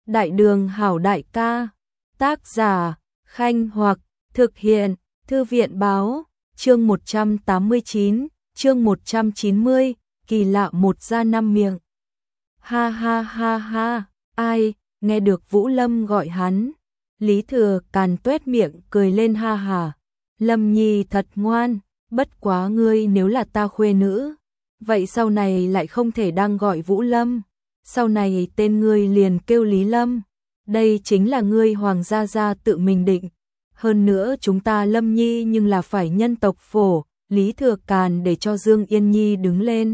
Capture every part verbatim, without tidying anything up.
Đại đường hảo đại ca, tác giả, Khanh Hoặc, thực hiện, Thư viện báo, chương một trăm tám mươi chín, chương một trăm chín mươi, kỳ lạ một ra năm miệng. Ha ha ha ha, ai, nghe được Vũ Lâm gọi hắn. Lý Thừa Càn tuét miệng cười lên ha hà. Lâm Nhi thật ngoan, bất quá ngươi nếu là ta khuê nữ, vậy sau này lại không thể đang gọi Vũ Lâm, sau này tên ngươi liền kêu Lý Lâm. Đây chính là ngươi hoàng gia gia tự mình định. Hơn nữa chúng ta Lâm Nhi nhưng là phải nhân tộc phổ. Lý Thừa Càn để cho Dương Yên Nhi đứng lên,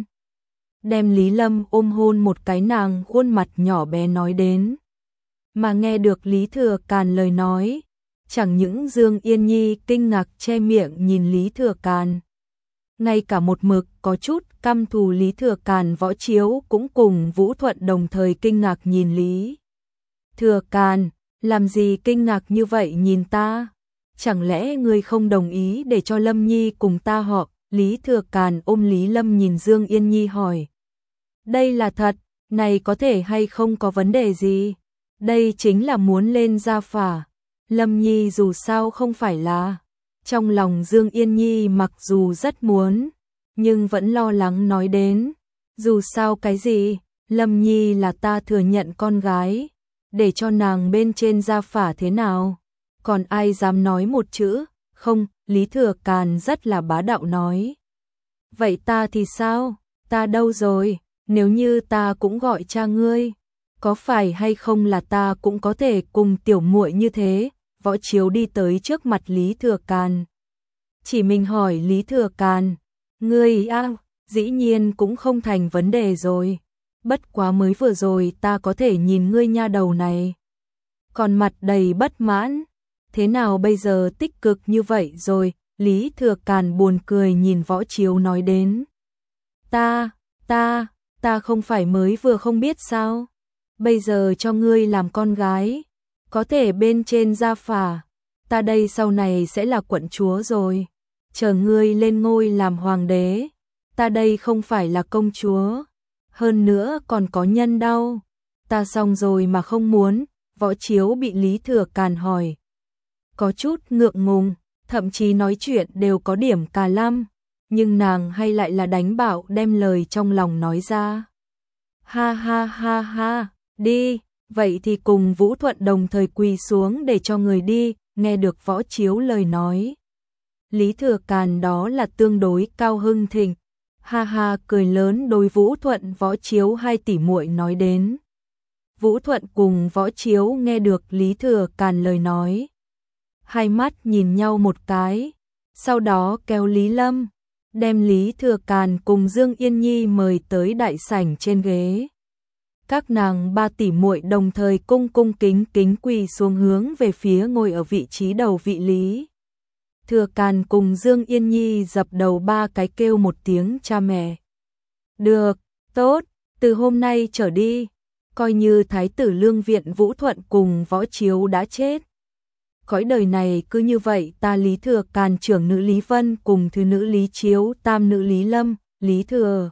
đem Lý Lâm ôm hôn một cái, nàng khuôn mặt nhỏ bé nói đến. Mà nghe được Lý Thừa Càn lời nói, chẳng những Dương Yên Nhi kinh ngạc che miệng nhìn Lý Thừa Càn, ngay cả một mực có chút căm thù Lý Thừa Càn Võ Chiếu cũng cùng Vũ Thuận đồng thời kinh ngạc nhìn Lý Thừa Càn. Làm gì kinh ngạc như vậy nhìn ta? Chẳng lẽ ngươi không đồng ý để cho Lâm Nhi cùng ta họ? Lý Thừa Càn ôm Lý Lâm nhìn Dương Yên Nhi hỏi. Đây là thật, này có thể hay không có vấn đề gì? Đây chính là muốn lên gia phả. Lâm Nhi dù sao không phải là. Trong lòng Dương Yên Nhi mặc dù rất muốn, nhưng vẫn lo lắng nói đến. Dù sao cái gì, Lâm Nhi là ta thừa nhận con gái, để cho nàng bên trên gia phả thế nào? Còn ai dám nói một chữ? Không, Lý Thừa Càn rất là bá đạo nói. Vậy ta thì sao? Ta đâu rồi? Nếu như ta cũng gọi cha ngươi, có phải hay không là ta cũng có thể cùng tiểu muội như thế? Võ Chiếu đi tới trước mặt Lý Thừa Càn, chỉ mình hỏi Lý Thừa Càn, ngươi a, dĩ nhiên cũng không thành vấn đề rồi. Bất quá mới vừa rồi ta có thể nhìn ngươi nha đầu này, còn mặt đầy bất mãn. Thế nào bây giờ tích cực như vậy rồi? Lý Thừa Càn buồn cười nhìn Võ Chiếu nói đến. Ta, ta, ta không phải mới vừa không biết sao? Bây giờ cho ngươi làm con gái, có thể bên trên gia phả, ta đây sau này sẽ là quận chúa rồi. Chờ ngươi lên ngôi làm hoàng đế, ta đây không phải là công chúa, hơn nữa còn có nhân đau. Ta xong rồi mà không muốn. Võ Chiếu bị Lý Thừa Càn hỏi, có chút ngượng ngùng, thậm chí nói chuyện đều có điểm cà lăm, nhưng nàng hay lại là đánh bạo đem lời trong lòng nói ra. Ha ha ha ha, đi, vậy thì cùng Vũ Thuận đồng thời quỳ xuống để cho người đi. Nghe được Võ Chiếu lời nói, Lý Thừa Càn đó là tương đối cao hưng thịnh, ha ha cười lớn đối Vũ Thuận Võ Chiếu hai tỷ muội nói đến. Vũ Thuận cùng Võ Chiếu nghe được Lý Thừa Càn lời nói, hai mắt nhìn nhau một cái, sau đó kéo Lý Lâm, đem Lý Thừa Càn cùng Dương Yên Nhi mời tới đại sảnh trên ghế. Các nàng ba tỷ muội đồng thời cung cung kính kính quỳ xuống hướng về phía ngồi ở vị trí đầu vị Lý Thừa Càn cùng Dương Yên Nhi dập đầu ba cái kêu một tiếng cha mẹ. Được, tốt, từ hôm nay trở đi, coi như Thái tử Lương Viện Vũ Thuận cùng Võ Chiếu đã chết. Cõi đời này cứ như vậy, ta Lý Thừa Càn trưởng nữ Lý Vân cùng thứ nữ Lý Chiếu, tam nữ Lý Lâm. Lý Thừa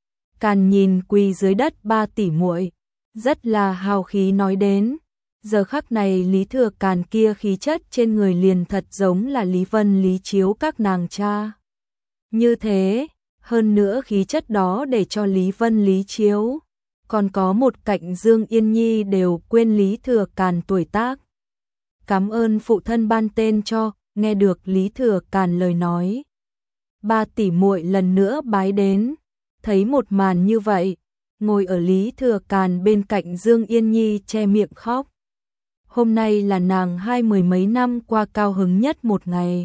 Càn nhìn quỳ dưới đất ba tỷ muội, rất là hào khí nói đến. Giờ khắc này Lý Thừa Càn kia khí chất trên người liền thật giống là Lý Vân Lý Chiếu các nàng cha. Như thế, hơn nữa khí chất đó để cho Lý Vân Lý Chiếu, còn có một cạnh Dương Yên Nhi đều quên Lý Thừa Càn tuổi tác. Cảm ơn phụ thân ban tên cho. Nghe được Lý Thừa Càn lời nói, ba tỷ muội lần nữa bái đến. Thấy một màn như vậy, ngồi ở Lý Thừa Càn bên cạnh Dương Yên Nhi che miệng khóc. Hôm nay là nàng hai mười mấy năm qua cao hứng nhất một ngày.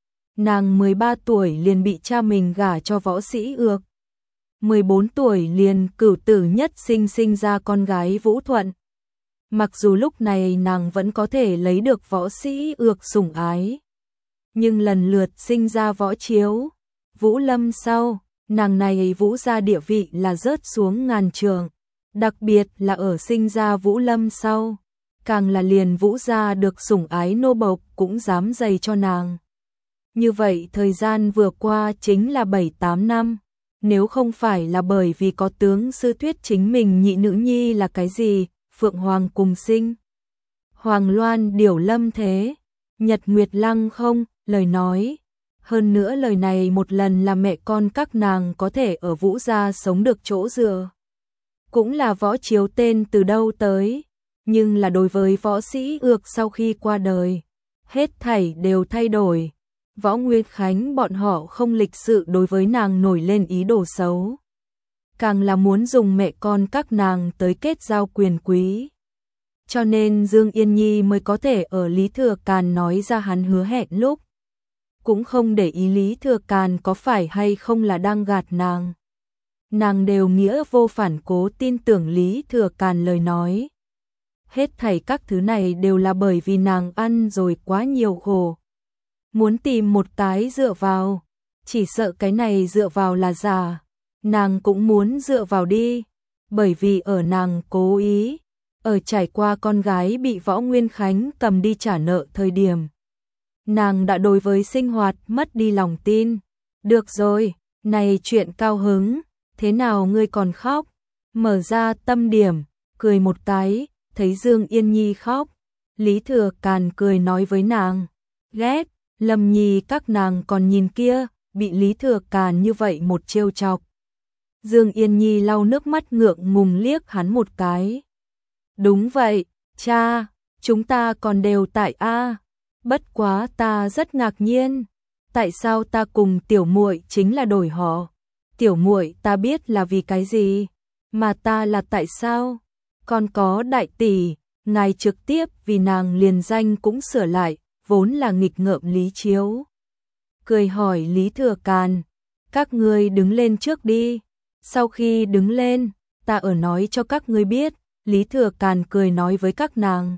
Nàng mười ba tuổi liền bị cha mình gả cho Võ Sĩ Ược, mười bốn tuổi liền cửu tử nhất sinh sinh ra con gái Vũ Thuận. Mặc dù lúc này nàng vẫn có thể lấy được Võ Sĩ Ược sủng ái, nhưng lần lượt sinh ra Võ Chiếu, Vũ Lâm sau, nàng này Vũ gia địa vị là rớt xuống ngàn trượng, đặc biệt là ở sinh ra Vũ Lâm sau, càng là liền Vũ gia được sủng ái nô bộc cũng dám dày cho nàng. Như vậy thời gian vừa qua chính là bảy tám năm, nếu không phải là bởi vì có tướng sư thuyết chính mình nhị nữ nhi là cái gì, Phượng Hoàng cùng sinh. Hoàng Loan Điểu Lâm Thế, Nhật Nguyệt Lăng Không, lời nói. Hơn nữa lời này một lần là mẹ con các nàng có thể ở Vũ gia sống được chỗ dựa. Cũng là Võ Chiếu tên từ đâu tới, nhưng là đối với Võ Sĩ Ược sau khi qua đời, hết thảy đều thay đổi. Võ Nguyên Khánh bọn họ không lịch sự đối với nàng nổi lên ý đồ xấu, càng là muốn dùng mẹ con các nàng tới kết giao quyền quý. Cho nên Dương Yên Nhi mới có thể ở Lý Thừa Càn nói ra hắn hứa hẹn lúc, cũng không để ý Lý Thừa Càn có phải hay không là đang gạt nàng. Nàng đều nghĩa vô phản cố tin tưởng Lý Thừa Càn lời nói. Hết thảy các thứ này đều là bởi vì nàng ăn rồi quá nhiều khổ. Muốn tìm một cái dựa vào, chỉ sợ cái này dựa vào là giả. Nàng cũng muốn dựa vào đi, bởi vì ở nàng cố ý, ở trải qua con gái bị Võ Nguyên Khánh cầm đi trả nợ thời điểm. Nàng đã đối với sinh hoạt mất đi lòng tin. Được rồi, này chuyện cao hứng, thế nào ngươi còn khóc? Mở ra tâm điểm, cười một cái, thấy Dương Yên Nhi khóc. Lý Thừa Càn cười nói với nàng, ghét, Lâm Nhi các nàng còn nhìn kia, bị Lý Thừa Càn như vậy một trêu chọc. Dương Yên Nhi lau nước mắt ngượng ngùng liếc hắn một cái. Đúng vậy, cha, chúng ta còn đều tại A. Bất quá ta rất ngạc nhiên, tại sao ta cùng tiểu muội chính là đổi họ? Tiểu muội ta biết là vì cái gì, mà ta là tại sao? Còn có đại tỷ, ngài trực tiếp vì nàng liền danh cũng sửa lại, vốn là nghịch ngợm Lý Chiếu. Cười hỏi Lý Thừa Càn, các ngươi đứng lên trước đi. Sau khi đứng lên, ta ở nói cho các ngươi biết. Lý Thừa Càn cười nói với các nàng,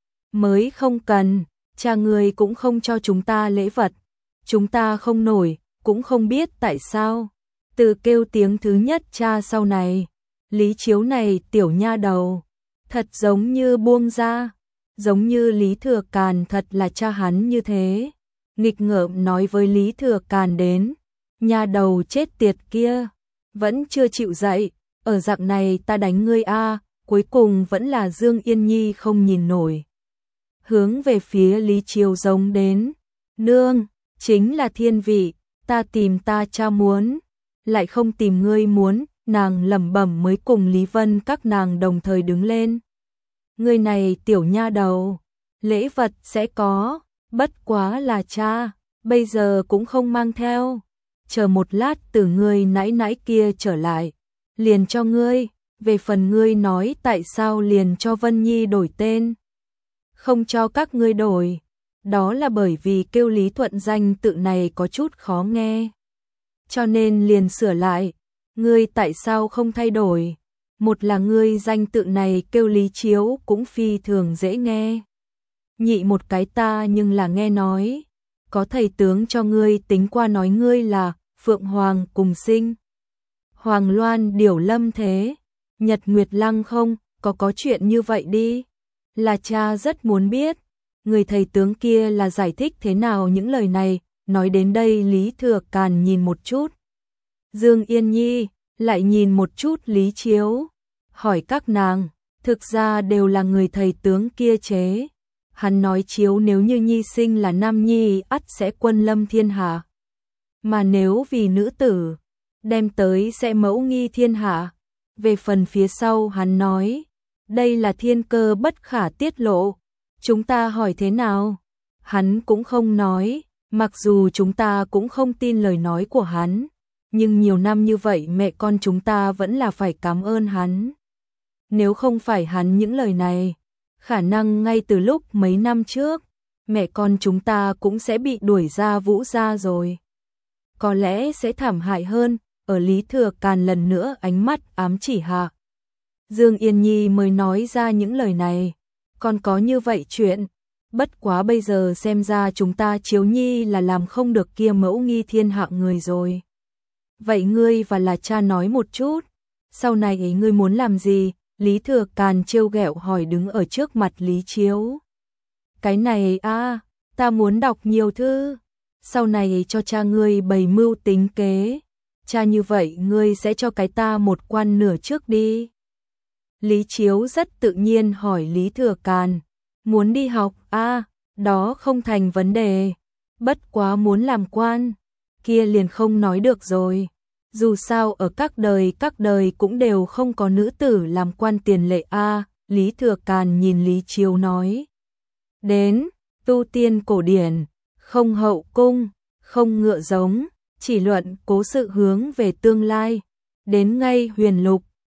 mới không cần, cha ngươi cũng không cho chúng ta lễ vật, chúng ta không nổi, cũng không biết tại sao. Từ kêu tiếng thứ nhất cha sau này, Lý Chiếu này tiểu nha đầu, thật giống như buông ra, giống như Lý Thừa Càn thật là cha hắn như thế. Nghịch ngợm nói với Lý Thừa Càn đến, nha đầu chết tiệt kia, vẫn chưa chịu dậy, ở dạng này ta đánh ngươi a. Cuối cùng vẫn là Dương Yên Nhi không nhìn nổi, hướng về phía Lý Chiếu giống đến, nương, chính là thiên vị, ta tìm ta cha muốn, lại không tìm ngươi muốn. Nàng lẩm bẩm mới cùng Lý Vân các nàng đồng thời đứng lên. Ngươi này tiểu nha đầu, lễ vật sẽ có, bất quá là cha, bây giờ cũng không mang theo, chờ một lát từ ngươi nãy nãy kia trở lại, liền cho ngươi. Về phần ngươi nói tại sao liền cho Vân Nhi đổi tên, không cho các ngươi đổi, đó là bởi vì kêu Lý Thuận danh tự này có chút khó nghe, cho nên liền sửa lại. Ngươi tại sao không thay đổi? Một là ngươi danh tự này kêu Lý Chiếu cũng phi thường dễ nghe. Nhị một cái ta nhưng là nghe nói, có thầy tướng cho ngươi tính qua nói ngươi là Phượng Hoàng cùng sinh. Hoàng Loan Điểu Lâm Thế, Nhật Nguyệt Lăng Không, có có chuyện như vậy đi. Là cha rất muốn biết, người thầy tướng kia là giải thích thế nào những lời này. Nói đến đây Lý Thừa Càn nhìn một chút Dương Yên Nhi, lại nhìn một chút Lý Chiếu, hỏi các nàng, thực ra đều là người thầy tướng kia chế. Hắn nói Chiếu nếu như Nhi sinh là nam nhi ắt sẽ quân lâm thiên hạ, mà nếu vì nữ tử, đem tới sẽ mẫu nghi thiên hạ. Về phần phía sau hắn nói, đây là thiên cơ bất khả tiết lộ, chúng ta hỏi thế nào? Hắn cũng không nói, mặc dù chúng ta cũng không tin lời nói của hắn, nhưng nhiều năm như vậy mẹ con chúng ta vẫn là phải cảm ơn hắn. Nếu không phải hắn những lời này, khả năng ngay từ lúc mấy năm trước, mẹ con chúng ta cũng sẽ bị đuổi ra Vũ gia rồi. Có lẽ sẽ thảm hại hơn. Ở Lý Thừa Càn lần nữa ánh mắt ám chỉ hạ, Dương Yên Nhi mới nói ra những lời này. Còn có như vậy chuyện, bất quá bây giờ xem ra chúng ta Chiếu Nhi là làm không được kia mẫu nghi thiên hạ người rồi. Vậy ngươi và là cha nói một chút, sau này ấy ngươi muốn làm gì? Lý Thừa Càn trêu ghẹo hỏi đứng ở trước mặt Lý Chiếu. Cái này a, ta muốn đọc nhiều thư, sau này cho cha ngươi bày mưu tính kế. Cha như vậy ngươi sẽ cho cái ta một quan nửa trước đi. Lý Chiếu rất tự nhiên hỏi Lý Thừa Càn, muốn đi học a, đó không thành vấn đề, bất quá muốn làm quan, kia liền không nói được rồi. Dù sao ở các đời các đời cũng đều không có nữ tử làm quan tiền lệ a. Lý Thừa Càn nhìn Lý Chiếu nói, đến, tu tiên cổ điển, không hậu cung, không ngựa giống, chỉ luận cố sự hướng về tương lai, đến ngay huyền lục,